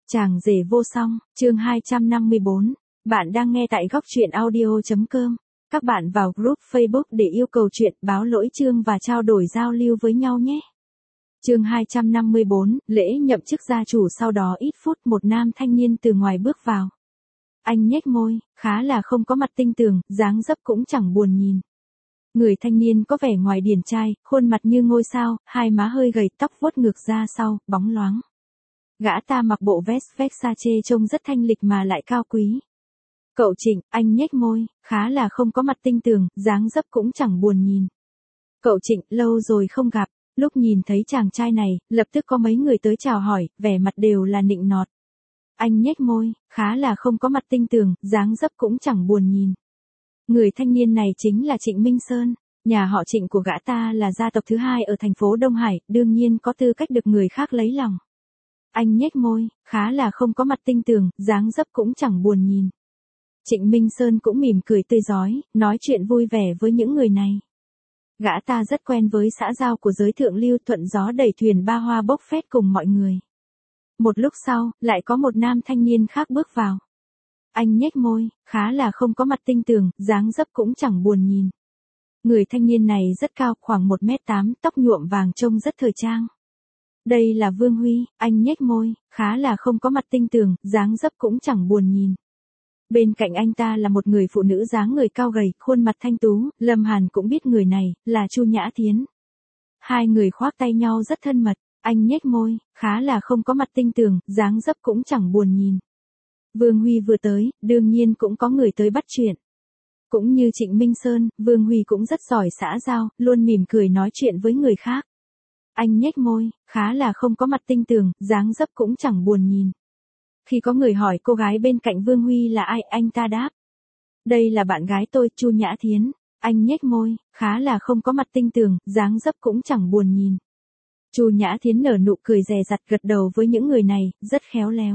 Chàng rể vô song, chương 254. Bạn đang nghe tại góc truyện audio.com. Các bạn vào group Facebook để yêu cầu chuyện, báo lỗi chương và trao đổi giao lưu với nhau nhé. Chương 254, lễ nhậm chức gia chủ. Sau đó ít phút một nam thanh niên từ ngoài bước vào. Anh nhếch môi, khá là không có mặt tinh tường, dáng dấp cũng chẳng buồn nhìn. Người thanh niên có vẻ ngoài điển trai, khuôn mặt như ngôi sao, hai má hơi gầy, tóc vuốt ngược ra sau, bóng loáng. Gã ta mặc bộ vest Versace trông rất thanh lịch mà lại cao quý. Cậu Trịnh, anh nhếch môi, khá là không có mặt tinh tường, dáng dấp cũng chẳng buồn nhìn. Cậu Trịnh, lâu rồi không gặp. Lúc nhìn thấy chàng trai này, lập tức có mấy người tới chào hỏi, vẻ mặt đều là nịnh nọt. Anh nhếch môi, khá là không có mặt tinh tường, dáng dấp cũng chẳng buồn nhìn. Người thanh niên này chính là Trịnh Minh Sơn, nhà họ Trịnh của gã ta là gia tộc thứ hai ở thành phố Đông Hải, đương nhiên có tư cách được người khác lấy lòng. Anh nhếch môi, khá là không có mặt tinh tường, dáng dấp cũng chẳng buồn nhìn. Trịnh Minh Sơn cũng mỉm cười tươi rói, nói chuyện vui vẻ với những người này. Gã ta rất quen với xã giao của giới thượng lưu, thuận gió đẩy thuyền ba hoa bốc phét cùng mọi người. Một lúc sau, lại có một nam thanh niên khác bước vào. Anh nhếch môi, khá là không có mặt tinh tường, dáng dấp cũng chẳng buồn nhìn. Người thanh niên này rất cao, khoảng 1m8, tóc nhuộm vàng trông rất thời trang. Đây là Vương Huy, anh nhếch môi, khá là không có mặt tinh tường, dáng dấp cũng chẳng buồn nhìn. Bên cạnh anh ta là một người phụ nữ dáng người cao gầy, khuôn mặt thanh tú, Lâm Hàn cũng biết người này, là Chu Nhã Thiến. Hai người khoác tay nhau rất thân mật, anh nhếch môi, khá là không có mặt tinh tường, dáng dấp cũng chẳng buồn nhìn. Vương Huy vừa tới, đương nhiên cũng có người tới bắt chuyện. Cũng như Trịnh Minh Sơn, Vương Huy cũng rất giỏi xã giao, luôn mỉm cười nói chuyện với người khác. Anh nhếch môi, khá là không có mặt tinh tường, dáng dấp cũng chẳng buồn nhìn. Khi có người hỏi cô gái bên cạnh Vương Huy là ai, anh ta đáp. Đây là bạn gái tôi, Chu Nhã Thiến. Anh nhếch môi, khá là không có mặt tinh tường, dáng dấp cũng chẳng buồn nhìn. Chu Nhã Thiến nở nụ cười dè dặt, gật đầu với những người này, rất khéo léo.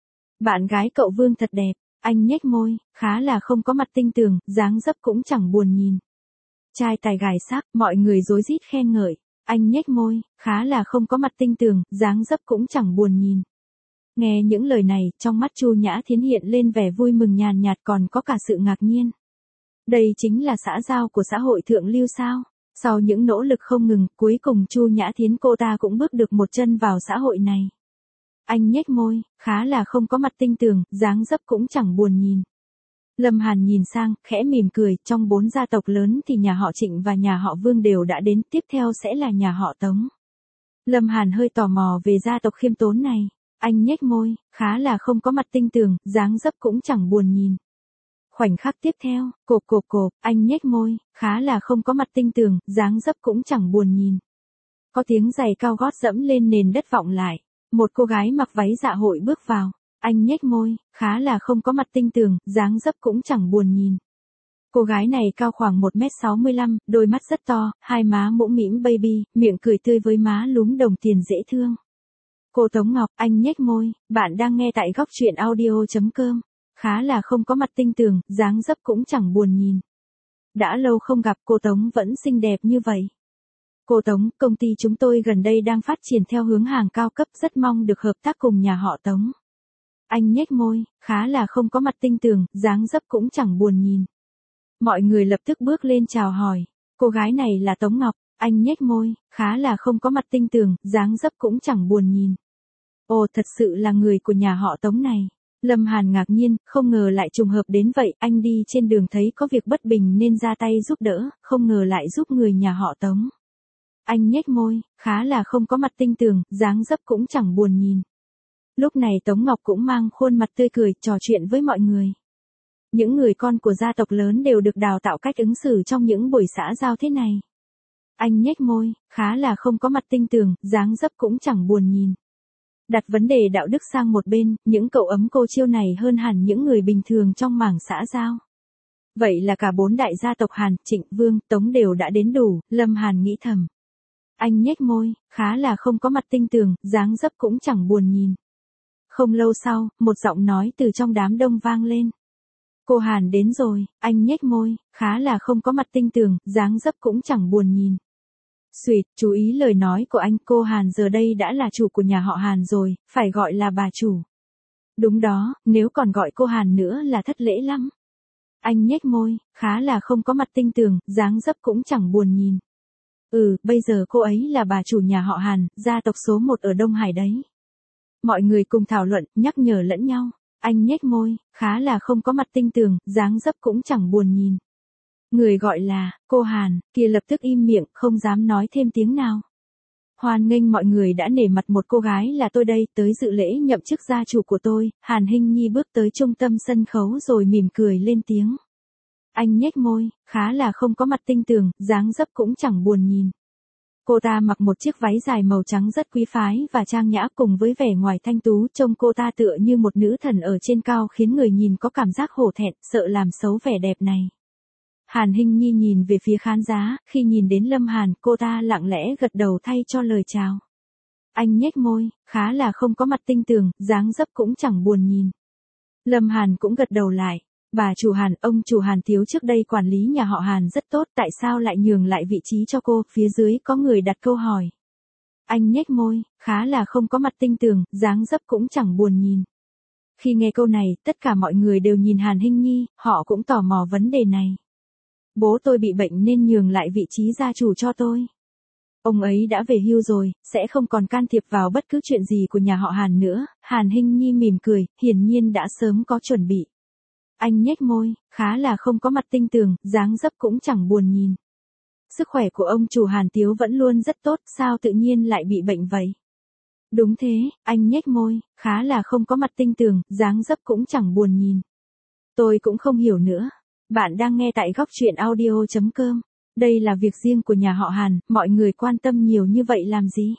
Bạn gái cậu Vương thật đẹp. Anh nhếch môi, khá là không có mặt tinh tường, dáng dấp cũng chẳng buồn nhìn. Trai tài gái sắc, mọi người rối rít khen ngợi. Anh nhếch môi, khá là không có mặt tinh tường, dáng dấp cũng chẳng buồn nhìn. Nghe những lời này, trong mắt Chu Nhã Thiến hiện lên vẻ vui mừng nhàn nhạt, còn có cả sự ngạc nhiên. Đây chính là xã giao của xã hội thượng lưu sao? Sau những nỗ lực không ngừng, cuối cùng Chu Nhã Thiến cô ta cũng bước được một chân vào xã hội này. Anh nhếch môi, khá là không có mặt tinh tường, dáng dấp cũng chẳng buồn nhìn. Lâm Hàn nhìn sang, khẽ mỉm cười, trong 4 gia tộc lớn thì nhà họ Trịnh và nhà họ Vương đều đã đến, tiếp theo sẽ là nhà họ Tống. Lâm Hàn hơi tò mò về gia tộc khiêm tốn này. Anh nhếch môi, khá là không có mặt tinh tường, dáng dấp cũng chẳng buồn nhìn. Khoảnh khắc tiếp theo, cộp, anh nhếch môi, khá là không có mặt tinh tường, dáng dấp cũng chẳng buồn nhìn. Có tiếng giày cao gót dẫm lên nền đất vọng lại. Một cô gái mặc váy dạ hội bước vào. Anh nhếch môi, khá là không có mặt tinh tường, dáng dấp cũng chẳng buồn nhìn. Cô gái này cao khoảng 1m65, đôi mắt rất to, hai má mũm mĩm baby, miệng cười tươi với má lúm đồng tiền dễ thương. Cô Tống Ngọc, anh nhếch môi, bạn đang nghe tại góc truyện audio.com. Khá là không có mặt tinh tường, dáng dấp cũng chẳng buồn nhìn. Đã lâu không gặp, cô Tống vẫn xinh đẹp như vậy. Cô Tống, công ty chúng tôi gần đây đang phát triển theo hướng hàng cao cấp, rất mong được hợp tác cùng nhà họ Tống. Anh nhếch môi, khá là không có mặt tinh tường, dáng dấp cũng chẳng buồn nhìn. Mọi người lập tức bước lên chào hỏi. Cô gái này là Tống Ngọc, anh nhếch môi, khá là không có mặt tinh tường, dáng dấp cũng chẳng buồn nhìn. Ồ, thật sự là người của nhà họ Tống này. Lâm Hàn ngạc nhiên, không ngờ lại trùng hợp đến vậy, anh đi trên đường thấy có việc bất bình nên ra tay giúp đỡ, không ngờ lại giúp người nhà họ Tống. Anh nhếch môi, khá là không có mặt tinh tường, dáng dấp cũng chẳng buồn nhìn. Lúc này Tống Ngọc cũng mang khuôn mặt tươi cười, trò chuyện với mọi người. Những người con của gia tộc lớn đều được đào tạo cách ứng xử trong những buổi xã giao thế này. Anh nhếch môi, khá là không có mặt tinh tường, dáng dấp cũng chẳng buồn nhìn. Đặt vấn đề đạo đức sang một bên, những cậu ấm cô chiêu này hơn hẳn những người bình thường trong mảng xã giao. Vậy là cả 4 đại gia tộc Hàn, Trịnh, Vương, Tống đều đã đến đủ, Lâm Hàn nghĩ thầm. Anh nhếch môi, khá là không có mặt tinh tường, dáng dấp cũng chẳng buồn nhìn. Không lâu sau, một giọng nói từ trong đám đông vang lên. Cô Hàn đến rồi, anh nhếch môi, khá là không có mặt tinh tường, dáng dấp cũng chẳng buồn nhìn. Xuyệt, chú ý lời nói của anh, cô Hàn giờ đây đã là chủ của nhà họ Hàn rồi, phải gọi là bà chủ. Đúng đó, nếu còn gọi cô Hàn nữa là thất lễ lắm. Anh nhếch môi, khá là không có mặt tinh tường, dáng dấp cũng chẳng buồn nhìn. Bây giờ cô ấy là bà chủ nhà họ Hàn, gia tộc số 1 ở Đông Hải đấy. Mọi người cùng thảo luận, nhắc nhở lẫn nhau. Anh nhếch môi, khá là không có mặt tinh tường, dáng dấp cũng chẳng buồn nhìn. Người gọi là, cô Hàn, kia lập tức im miệng, không dám nói thêm tiếng nào. Hoan nghênh mọi người đã nể mặt một cô gái là tôi đây, tới dự lễ nhậm chức gia chủ của tôi. Hàn Hinh Nhi bước tới trung tâm sân khấu rồi mỉm cười lên tiếng. Anh nhếch môi, khá là không có mặt tinh tường, dáng dấp cũng chẳng buồn nhìn. Cô ta mặc một chiếc váy dài màu trắng rất quý phái và trang nhã, cùng với vẻ ngoài thanh tú, trông cô ta tựa như một nữ thần ở trên cao, khiến người nhìn có cảm giác hổ thẹn, sợ làm xấu vẻ đẹp này. Hàn Hinh Nhi nhìn về phía khán giả, khi nhìn đến Lâm Hàn, cô ta lặng lẽ gật đầu thay cho lời chào. Anh nhếch môi, khá là không có mặt tinh tường, dáng dấp cũng chẳng buồn nhìn. Lâm Hàn cũng gật đầu lại. Bà chủ Hàn, ông chủ Hàn thiếu trước đây quản lý nhà họ Hàn rất tốt, tại sao lại nhường lại vị trí cho cô? Phía dưới có người đặt câu hỏi. Anh nhếch môi, khá là không có mặt tinh tường, dáng dấp cũng chẳng buồn nhìn. Khi nghe câu này, tất cả mọi người đều nhìn Hàn Hinh Nhi, họ cũng tò mò vấn đề này. Bố tôi bị bệnh nên nhường lại vị trí gia chủ cho tôi. Ông ấy đã về hưu rồi, sẽ không còn can thiệp vào bất cứ chuyện gì của nhà họ Hàn nữa. Hàn Hinh Nhi mỉm cười, hiển nhiên đã sớm có chuẩn bị. Anh nhếch môi, khá là không có mặt tinh tường, dáng dấp cũng chẳng buồn nhìn. Sức khỏe của ông chủ Hàn Tiếu vẫn luôn rất tốt, sao tự nhiên lại bị bệnh vậy? Đúng thế, anh nhếch môi, khá là không có mặt tinh tường, dáng dấp cũng chẳng buồn nhìn. Tôi cũng không hiểu nữa. Bạn đang nghe tại góc truyện audio.com. Đây là việc riêng của nhà họ Hàn, mọi người quan tâm nhiều như vậy làm gì?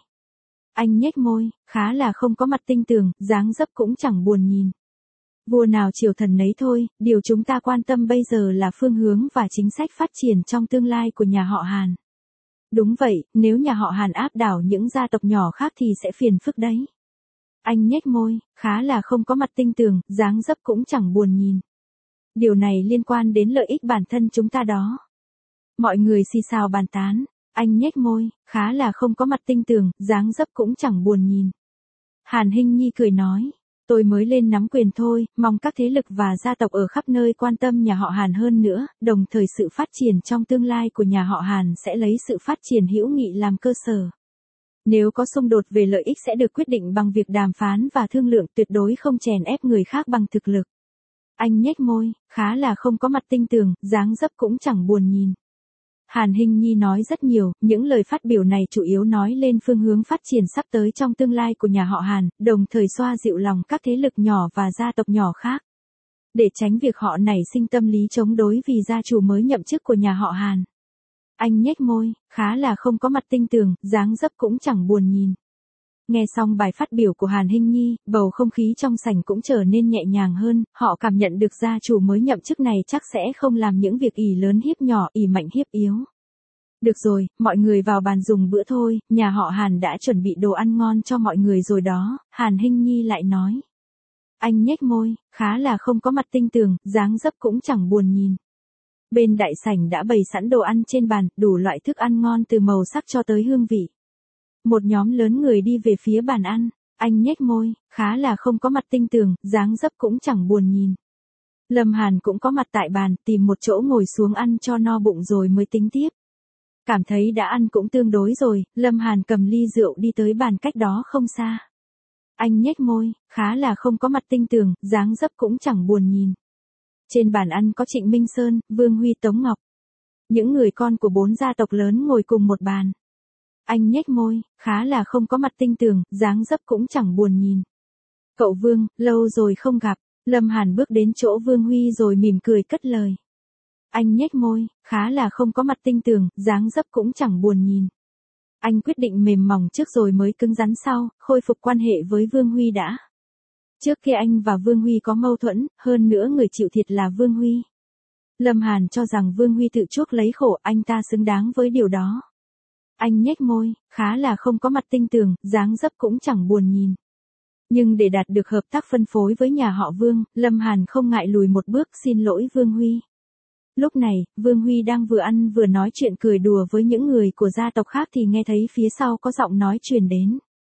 Anh nhếch môi, khá là không có mặt tinh tường, dáng dấp cũng chẳng buồn nhìn. Vua nào triều thần nấy thôi, điều chúng ta quan tâm bây giờ là phương hướng và chính sách phát triển trong tương lai của nhà họ Hàn. Đúng vậy, nếu nhà họ Hàn áp đảo những gia tộc nhỏ khác thì sẽ phiền phức đấy. Anh nhếch môi, khá là không có mặt tinh tường, dáng dấp cũng chẳng buồn nhìn. Điều này liên quan đến lợi ích bản thân chúng ta đó. Mọi người xì xào bàn tán. Anh nhếch môi, khá là không có mặt tinh tường, dáng dấp cũng chẳng buồn nhìn. Hàn Hinh Nhi cười nói. Tôi mới lên nắm quyền thôi, mong các thế lực và gia tộc ở khắp nơi quan tâm nhà họ Hàn hơn nữa, đồng thời sự phát triển trong tương lai của nhà họ Hàn sẽ lấy sự phát triển hữu nghị làm cơ sở. Nếu có xung đột về lợi ích sẽ được quyết định bằng việc đàm phán và thương lượng, tuyệt đối không chèn ép người khác bằng thực lực. Anh nhếch môi, khá là không có mặt tinh tường, dáng dấp cũng chẳng buồn nhìn. Hàn Hinh Nhi nói rất nhiều, những lời phát biểu này chủ yếu nói lên phương hướng phát triển sắp tới trong tương lai của nhà họ Hàn, đồng thời xoa dịu lòng các thế lực nhỏ và gia tộc nhỏ khác. Để tránh việc họ nảy sinh tâm lý chống đối vì gia chủ mới nhậm chức của nhà họ Hàn. Anh nhếch môi, khá là không có mặt tinh tường, dáng dấp cũng chẳng buồn nhìn. Nghe xong bài phát biểu của Hàn Hinh Nhi, bầu không khí trong sảnh cũng trở nên nhẹ nhàng hơn, họ cảm nhận được gia chủ mới nhậm chức này chắc sẽ không làm những việc ỷ lớn hiếp nhỏ, ỷ mạnh hiếp yếu. Được rồi, mọi người vào bàn dùng bữa thôi, nhà họ Hàn đã chuẩn bị đồ ăn ngon cho mọi người rồi đó, Hàn Hinh Nhi lại nói. Anh nhếch môi, khá là không có mặt tinh tường, dáng dấp cũng chẳng buồn nhìn. Bên đại sảnh đã bày sẵn đồ ăn trên bàn, đủ loại thức ăn ngon từ màu sắc cho tới hương vị. Một nhóm lớn người đi về phía bàn ăn, anh nhếch môi, khá là không có mặt tinh tường, dáng dấp cũng chẳng buồn nhìn. Lâm Hàn cũng có mặt tại bàn, tìm một chỗ ngồi xuống ăn cho no bụng rồi mới tính tiếp. Cảm thấy đã ăn cũng tương đối rồi, Lâm Hàn cầm ly rượu đi tới bàn cách đó không xa. Anh nhếch môi, khá là không có mặt tinh tường, dáng dấp cũng chẳng buồn nhìn. Trên bàn ăn có Trịnh Minh Sơn, Vương Huy, Tống Ngọc. Những người con của 4 gia tộc lớn ngồi cùng một bàn. Anh nhếch môi, khá là không có mặt tinh tường, dáng dấp cũng chẳng buồn nhìn. Cậu Vương, lâu rồi không gặp. Lâm Hàn bước đến chỗ Vương Huy rồi mỉm cười cất lời. Anh nhếch môi, khá là không có mặt tinh tường, dáng dấp cũng chẳng buồn nhìn. Anh quyết định mềm mỏng trước rồi mới cứng rắn sau, khôi phục quan hệ với Vương Huy đã. Trước kia anh và Vương Huy có mâu thuẫn, hơn nữa người chịu thiệt là Vương Huy. Lâm Hàn cho rằng Vương Huy tự chuốc lấy khổ, anh ta xứng đáng với điều đó. Anh nhếch môi, khá là không có mặt tinh tường, dáng dấp cũng chẳng buồn nhìn. Nhưng để đạt được hợp tác phân phối với nhà họ Vương, Lâm Hàn không ngại lùi một bước xin lỗi Vương Huy. Lúc này, Vương Huy đang vừa ăn vừa nói chuyện cười đùa với những người của gia tộc khác thì nghe thấy phía sau có giọng nói truyền đến.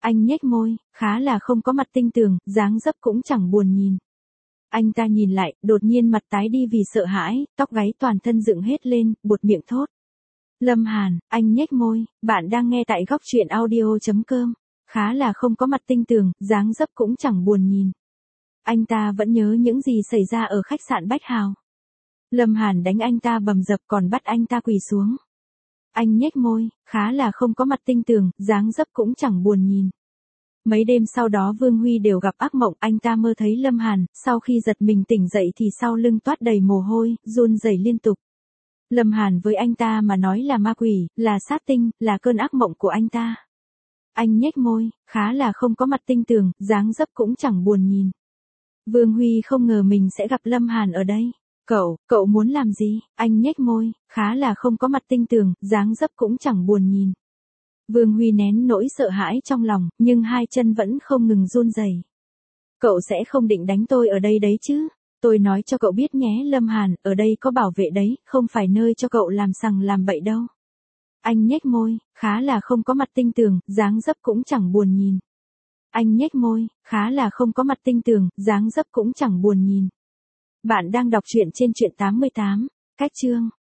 Anh nhếch môi, khá là không có mặt tinh tường, dáng dấp cũng chẳng buồn nhìn. Anh ta nhìn lại, đột nhiên mặt tái đi vì sợ hãi, tóc gáy toàn thân dựng hết lên, buột miệng thốt. Lâm Hàn, anh nhếch môi, bạn đang nghe tại góc truyện audio.com. Khá là không có mặt tinh tường, dáng dấp cũng chẳng buồn nhìn. Anh ta vẫn nhớ những gì xảy ra ở khách sạn Bách Hào. Lâm Hàn đánh anh ta bầm dập còn bắt anh ta quỳ xuống. Anh nhếch môi, khá là không có mặt tinh tường, dáng dấp cũng chẳng buồn nhìn. Mấy đêm sau đó Vương Huy đều gặp ác mộng, anh ta mơ thấy Lâm Hàn, sau khi giật mình tỉnh dậy thì sau lưng toát đầy mồ hôi, run rẩy liên tục. Lâm Hàn với anh ta mà nói là ma quỷ, là sát tinh, là cơn ác mộng của anh ta. Anh nhếch môi, khá là không có mặt tinh tường, dáng dấp cũng chẳng buồn nhìn. Vương Huy không ngờ mình sẽ gặp Lâm Hàn ở đây. Cậu muốn làm gì? Anh nhếch môi, khá là không có mặt tinh tường, dáng dấp cũng chẳng buồn nhìn. Vương Huy nén nỗi sợ hãi trong lòng, nhưng hai chân vẫn không ngừng run rẩy. Cậu sẽ không định đánh tôi ở đây đấy chứ? Tôi nói cho cậu biết nhé Lâm Hàn, ở đây có bảo vệ đấy, không phải nơi cho cậu làm sằng làm bậy đâu. Anh nhếch môi, khá là không có mặt tinh tường, dáng dấp cũng chẳng buồn nhìn. Anh nhếch môi, khá là không có mặt tinh tường, dáng dấp cũng chẳng buồn nhìn. Bạn đang đọc truyện trên truyện 88. Cách chương